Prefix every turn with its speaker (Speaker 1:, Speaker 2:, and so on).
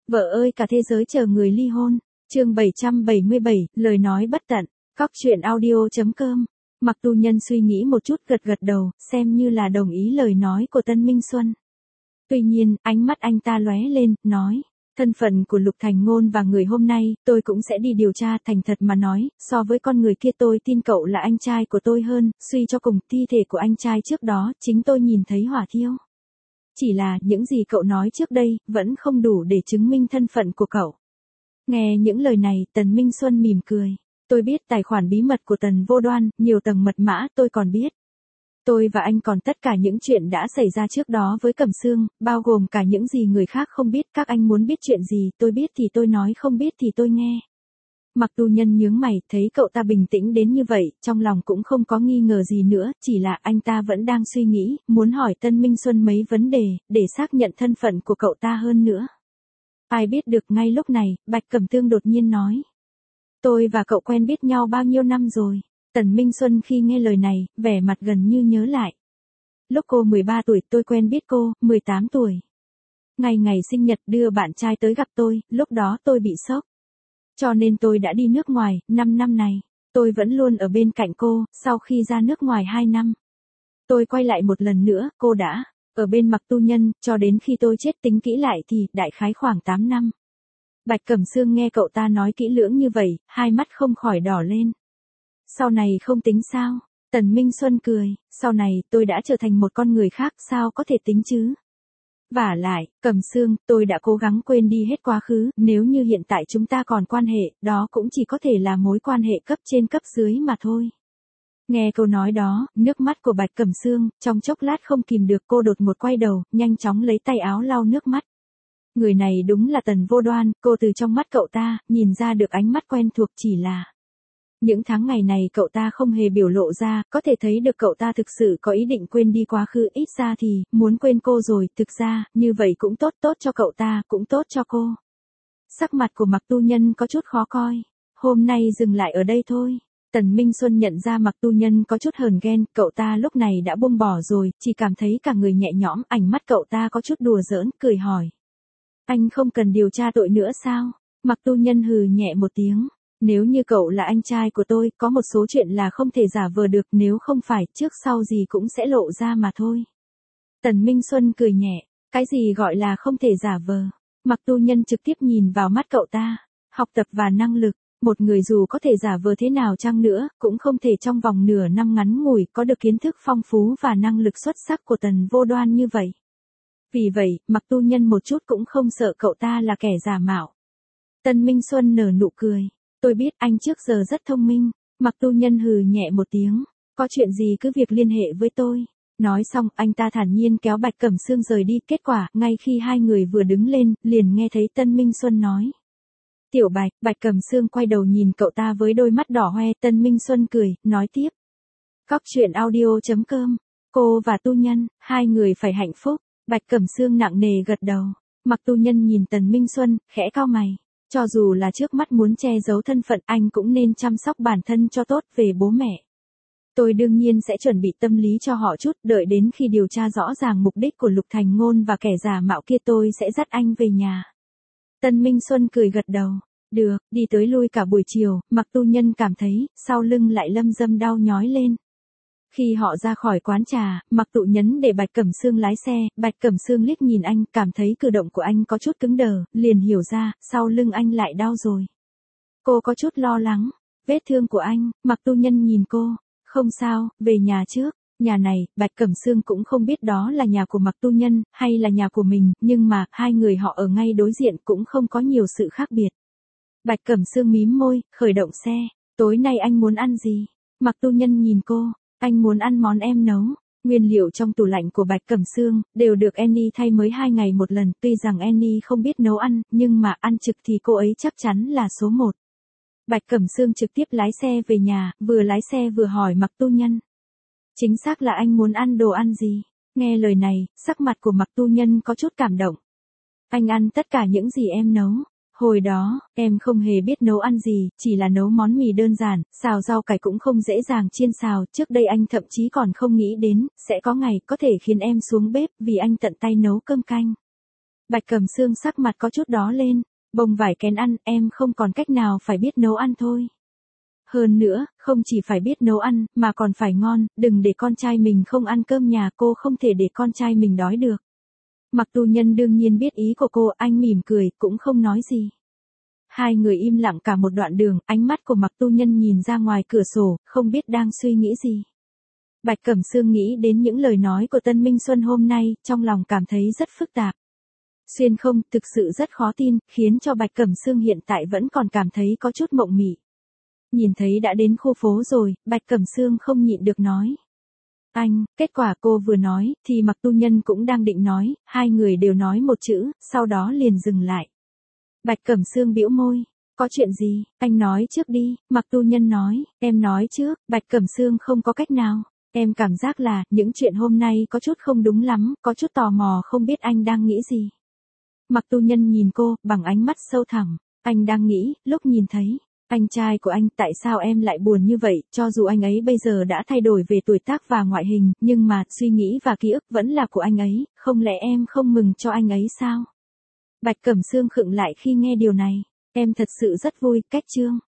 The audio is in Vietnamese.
Speaker 1: Vợ ơi cả thế giới chờ người ly hôn. Chương 777, lời nói bất tận. Cóc truyện audio.com. Mặc Tu Nhân suy nghĩ một chút gật gật đầu, xem như là đồng ý lời nói của Tân Minh Xuân. Tuy nhiên, ánh mắt anh ta lóe lên, nói. Thân phận của Lục Thành Ngôn và người hôm nay, tôi cũng sẽ đi điều tra. Thành thật mà nói, so với con người kia tôi tin cậu là anh trai của tôi hơn, suy cho cùng thi thể của anh trai trước đó, chính tôi nhìn thấy hỏa thiêu. Chỉ là những gì cậu nói trước đây, vẫn không đủ để chứng minh thân phận của cậu. Nghe những lời này, Tần Minh Xuân mỉm cười. Tôi biết tài khoản bí mật của Tần Vô Đoan, nhiều tầng mật mã tôi còn biết. Tôi và anh còn tất cả những chuyện đã xảy ra trước đó với Cẩm Sương, bao gồm cả những gì người khác không biết. Các anh muốn biết chuyện gì, tôi biết thì tôi nói, không biết thì tôi nghe. Mặc Tu Nhân nhướng mày, thấy cậu ta bình tĩnh đến như vậy, trong lòng cũng không có nghi ngờ gì nữa, chỉ là anh ta vẫn đang suy nghĩ, muốn hỏi Tân Minh Xuân mấy vấn đề, để xác nhận thân phận của cậu ta hơn nữa. Ai biết được ngay lúc này, Bạch Cẩm Tương đột nhiên nói. Tôi và cậu quen biết nhau bao nhiêu năm rồi? Tần Minh Xuân khi nghe lời này, vẻ mặt gần như nhớ lại. Lúc cô 13 tuổi tôi quen biết cô, 18 tuổi. Ngày sinh nhật đưa bạn trai tới gặp tôi, lúc đó tôi bị sốc. Cho nên tôi đã đi nước ngoài, 5 năm này. Tôi vẫn luôn ở bên cạnh cô, sau khi ra nước ngoài 2 năm. Tôi quay lại một lần nữa, cô đã ở bên Mặc Tu Nhân, cho đến khi tôi chết tính kỹ lại thì, đại khái khoảng 8 năm. Bạch Cẩm Sương nghe cậu ta nói kỹ lưỡng như vậy, hai mắt không khỏi đỏ lên. Sau này không tính sao? Tần Minh Xuân cười, sau này tôi đã trở thành một con người khác, sao có thể tính chứ? Vả lại, Cẩm Sương, tôi đã cố gắng quên đi hết quá khứ, nếu như hiện tại chúng ta còn quan hệ, đó cũng chỉ có thể là mối quan hệ cấp trên cấp dưới mà thôi. Nghe câu nói đó, nước mắt của Bạch Cẩm Sương, trong chốc lát không kìm được cô đột một quay đầu, nhanh chóng lấy tay áo lau nước mắt. Người này đúng là Tần Vô Đoan, cô từ trong mắt cậu ta, nhìn ra được ánh mắt quen thuộc, chỉ là. Những tháng ngày này cậu ta không hề biểu lộ ra, có thể thấy được cậu ta thực sự có ý định quên đi quá khứ, ít ra thì, muốn quên cô rồi, thực ra, như vậy cũng tốt cho cậu ta, cũng tốt cho cô. Sắc mặt của Mặc Tu Nhân có chút khó coi, hôm nay dừng lại ở đây thôi. Tần Minh Xuân nhận ra Mặc Tu Nhân có chút hờn ghen, cậu ta lúc này đã buông bỏ rồi, chỉ cảm thấy cả người nhẹ nhõm, ánh mắt cậu ta có chút đùa giỡn, cười hỏi. Anh không cần điều tra tội nữa sao? Mặc Tu Nhân hừ nhẹ một tiếng. Nếu như cậu là anh trai của tôi, có một số chuyện là không thể giả vờ được, nếu không phải, trước sau gì cũng sẽ lộ ra mà thôi. Tần Minh Xuân cười nhẹ, cái gì gọi là không thể giả vờ? Mặc Tu Nhân trực tiếp nhìn vào mắt cậu ta, học tập và năng lực, một người dù có thể giả vờ thế nào chăng nữa, cũng không thể trong vòng nửa năm ngắn ngủi có được kiến thức phong phú và năng lực xuất sắc của Tần Vô Đoan như vậy. Vì vậy, Mặc Tu Nhân một chút cũng không sợ cậu ta là kẻ giả mạo. Tân Minh Xuân nở nụ cười. Tôi biết anh trước giờ rất thông minh. Mặc Tu Nhân hừ nhẹ một tiếng. Có chuyện gì cứ việc liên hệ với tôi. Nói xong, anh ta thản nhiên kéo Bạch Cẩm Sương rời đi. Kết quả, ngay khi hai người vừa đứng lên, liền nghe thấy Tân Minh Xuân nói. Tiểu Bạch, Bạch Cẩm Sương quay đầu nhìn cậu ta với đôi mắt đỏ hoe. Tân Minh Xuân cười, nói tiếp. Cóc truyện audio.com. Cô và Tu Nhân, hai người phải hạnh phúc. Bạch Cẩm Sương nặng nề gật đầu. Mặc Tu Nhân nhìn Tần Minh Xuân, khẽ cau mày. Cho dù là trước mắt muốn che giấu thân phận, anh cũng nên chăm sóc bản thân cho tốt. Về bố mẹ, tôi đương nhiên sẽ chuẩn bị tâm lý cho họ chút, đợi đến khi điều tra rõ ràng mục đích của Lục Thành Ngôn và kẻ giả mạo kia tôi sẽ dắt anh về nhà. Tân Minh Xuân cười gật đầu. Được, đi tới lui cả buổi chiều, Mặc Tu Nhân cảm thấy, sau lưng lại lâm dâm đau nhói lên. Khi họ ra khỏi quán trà, Mặc Tụ nhấn để Bạch Cẩm Sương lái xe, Bạch Cẩm Sương liếc nhìn anh, cảm thấy cử động của anh có chút cứng đờ, liền hiểu ra, sau lưng anh lại đau rồi. Cô có chút lo lắng, vết thương của anh, Mặc Tu Nhân nhìn cô, không sao, về nhà trước. Nhà này, Bạch Cẩm Sương cũng không biết đó là nhà của Mặc Tu Nhân, hay là nhà của mình, nhưng mà, hai người họ ở ngay đối diện cũng không có nhiều sự khác biệt. Bạch Cẩm Sương mím môi, khởi động xe, tối nay anh muốn ăn gì? Mặc Tu Nhân nhìn cô. Anh muốn ăn món em nấu. Nguyên liệu trong tủ lạnh của Bạch Cẩm Sương đều được Annie thay mới 2 ngày một lần, tuy rằng Annie không biết nấu ăn, nhưng mà ăn trực thì cô ấy chắc chắn là số 1. Bạch Cẩm Sương trực tiếp lái xe về nhà, vừa lái xe vừa hỏi Mặc Tu Nhân. Chính xác là anh muốn ăn đồ ăn gì? Nghe lời này, sắc mặt của Mặc Tu Nhân có chút cảm động. Anh ăn tất cả những gì em nấu. Hồi đó, em không hề biết nấu ăn gì, chỉ là nấu món mì đơn giản, xào rau cải cũng không dễ dàng chiên xào, trước đây anh thậm chí còn không nghĩ đến, sẽ có ngày có thể khiến em xuống bếp vì anh tận tay nấu cơm canh. Bạch Cẩm Sương sắc mặt có chút đỏ lên, bông vải kén ăn, em không còn cách nào phải biết nấu ăn thôi. Hơn nữa, không chỉ phải biết nấu ăn, mà còn phải ngon, đừng để con trai mình không ăn cơm nhà, cô không thể để con trai mình đói được. Mặc Tu Nhân đương nhiên biết ý của cô, anh mỉm cười, cũng không nói gì. Hai người im lặng cả một đoạn đường, ánh mắt của Mặc Tu Nhân nhìn ra ngoài cửa sổ, không biết đang suy nghĩ gì. Bạch Cẩm Sương nghĩ đến những lời nói của Tân Minh Xuân hôm nay, trong lòng cảm thấy rất phức tạp. Xuyên không, thực sự rất khó tin, khiến cho Bạch Cẩm Sương hiện tại vẫn còn cảm thấy có chút mộng mị. Nhìn thấy đã đến khu phố rồi, Bạch Cẩm Sương không nhịn được nói. Anh, kết quả cô vừa nói, thì Mặc Tu Nhân cũng đang định nói, hai người đều nói một chữ, sau đó liền dừng lại. Bạch Cẩm Sương bĩu môi, có chuyện gì, anh nói trước đi, Mặc Tu Nhân nói, em nói trước, Bạch Cẩm Sương không có cách nào. Em cảm giác là, những chuyện hôm nay có chút không đúng lắm, có chút tò mò không biết anh đang nghĩ gì. Mặc Tu Nhân nhìn cô, bằng ánh mắt sâu thẳm, anh đang nghĩ, lúc nhìn thấy anh trai của anh, tại sao em lại buồn như vậy, cho dù anh ấy bây giờ đã thay đổi về tuổi tác và ngoại hình, nhưng mà, suy nghĩ và ký ức vẫn là của anh ấy, không lẽ em không mừng cho anh ấy sao? Bạch Cẩm Sương khựng lại khi nghe điều này, em thật sự rất vui, cách chương.